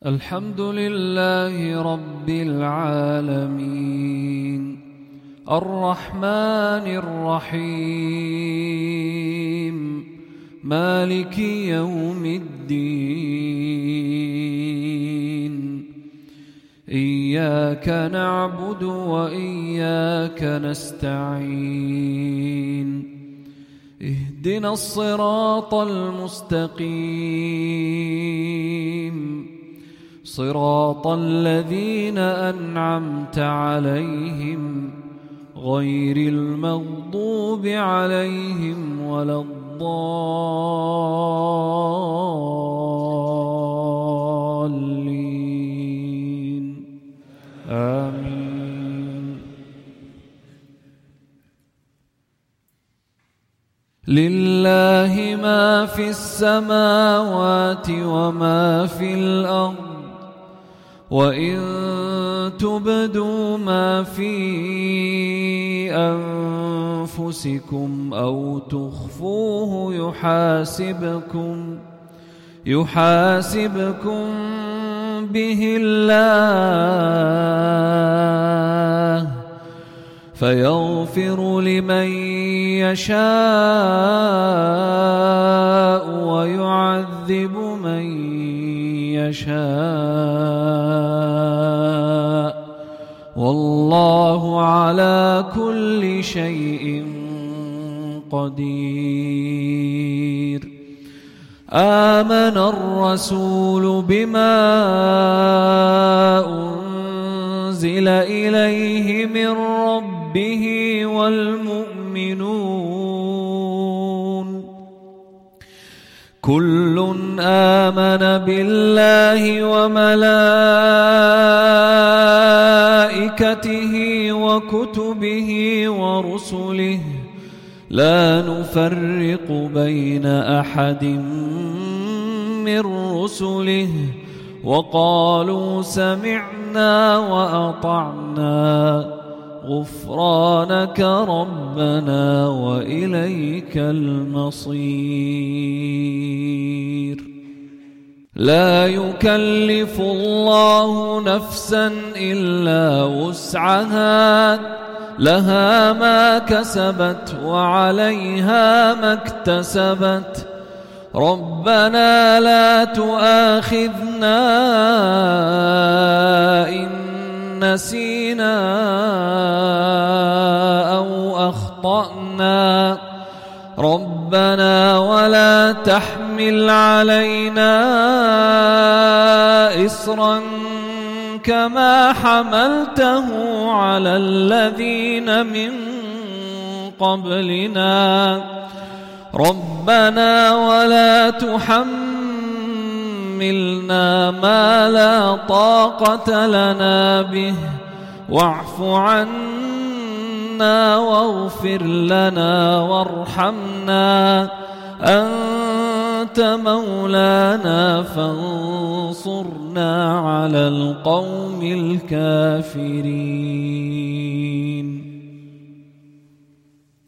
الحمد لله رب العالمين الرحمن الرحيم مالك يوم الدين إياك نعبد وإياك نستعين اهدنا الصراط المستقيم صراط الذين أنعمت عليهم غير المغضوب عليهم ولا الضالين آمين. لله ما في السماوات وما في الأرض وإن تبدوا ما في أنفسكم أو تخفوه يحاسبكم به الله فيغفر لمن يشاء ويعذب من يشاء والله على كل شيء قدير. آمن الرسول بما أنزل إليه من ربه والمؤمنون كل آمن بالله وملائكته وكتبه ورسله لا نفرق بين أحد من رسله وقالوا سمعنا وأطعنا غفرانك ربنا وإليك المصير. لا يكلف الله نفسا إلا وسعها لها ما كسبت وعليها ما اكتسبت ربنا لا تؤاخذنا إن نسينا أو أخطأنا ربنا ولا تحمل علينا إصرا كما حملته على الذين من قبلنا ربنا ولا تحملنا ما لا طاقة لنا به واعف عنا واغفر لنا وارحمنا أنت مولانا فانصرنا على القوم الكافرين.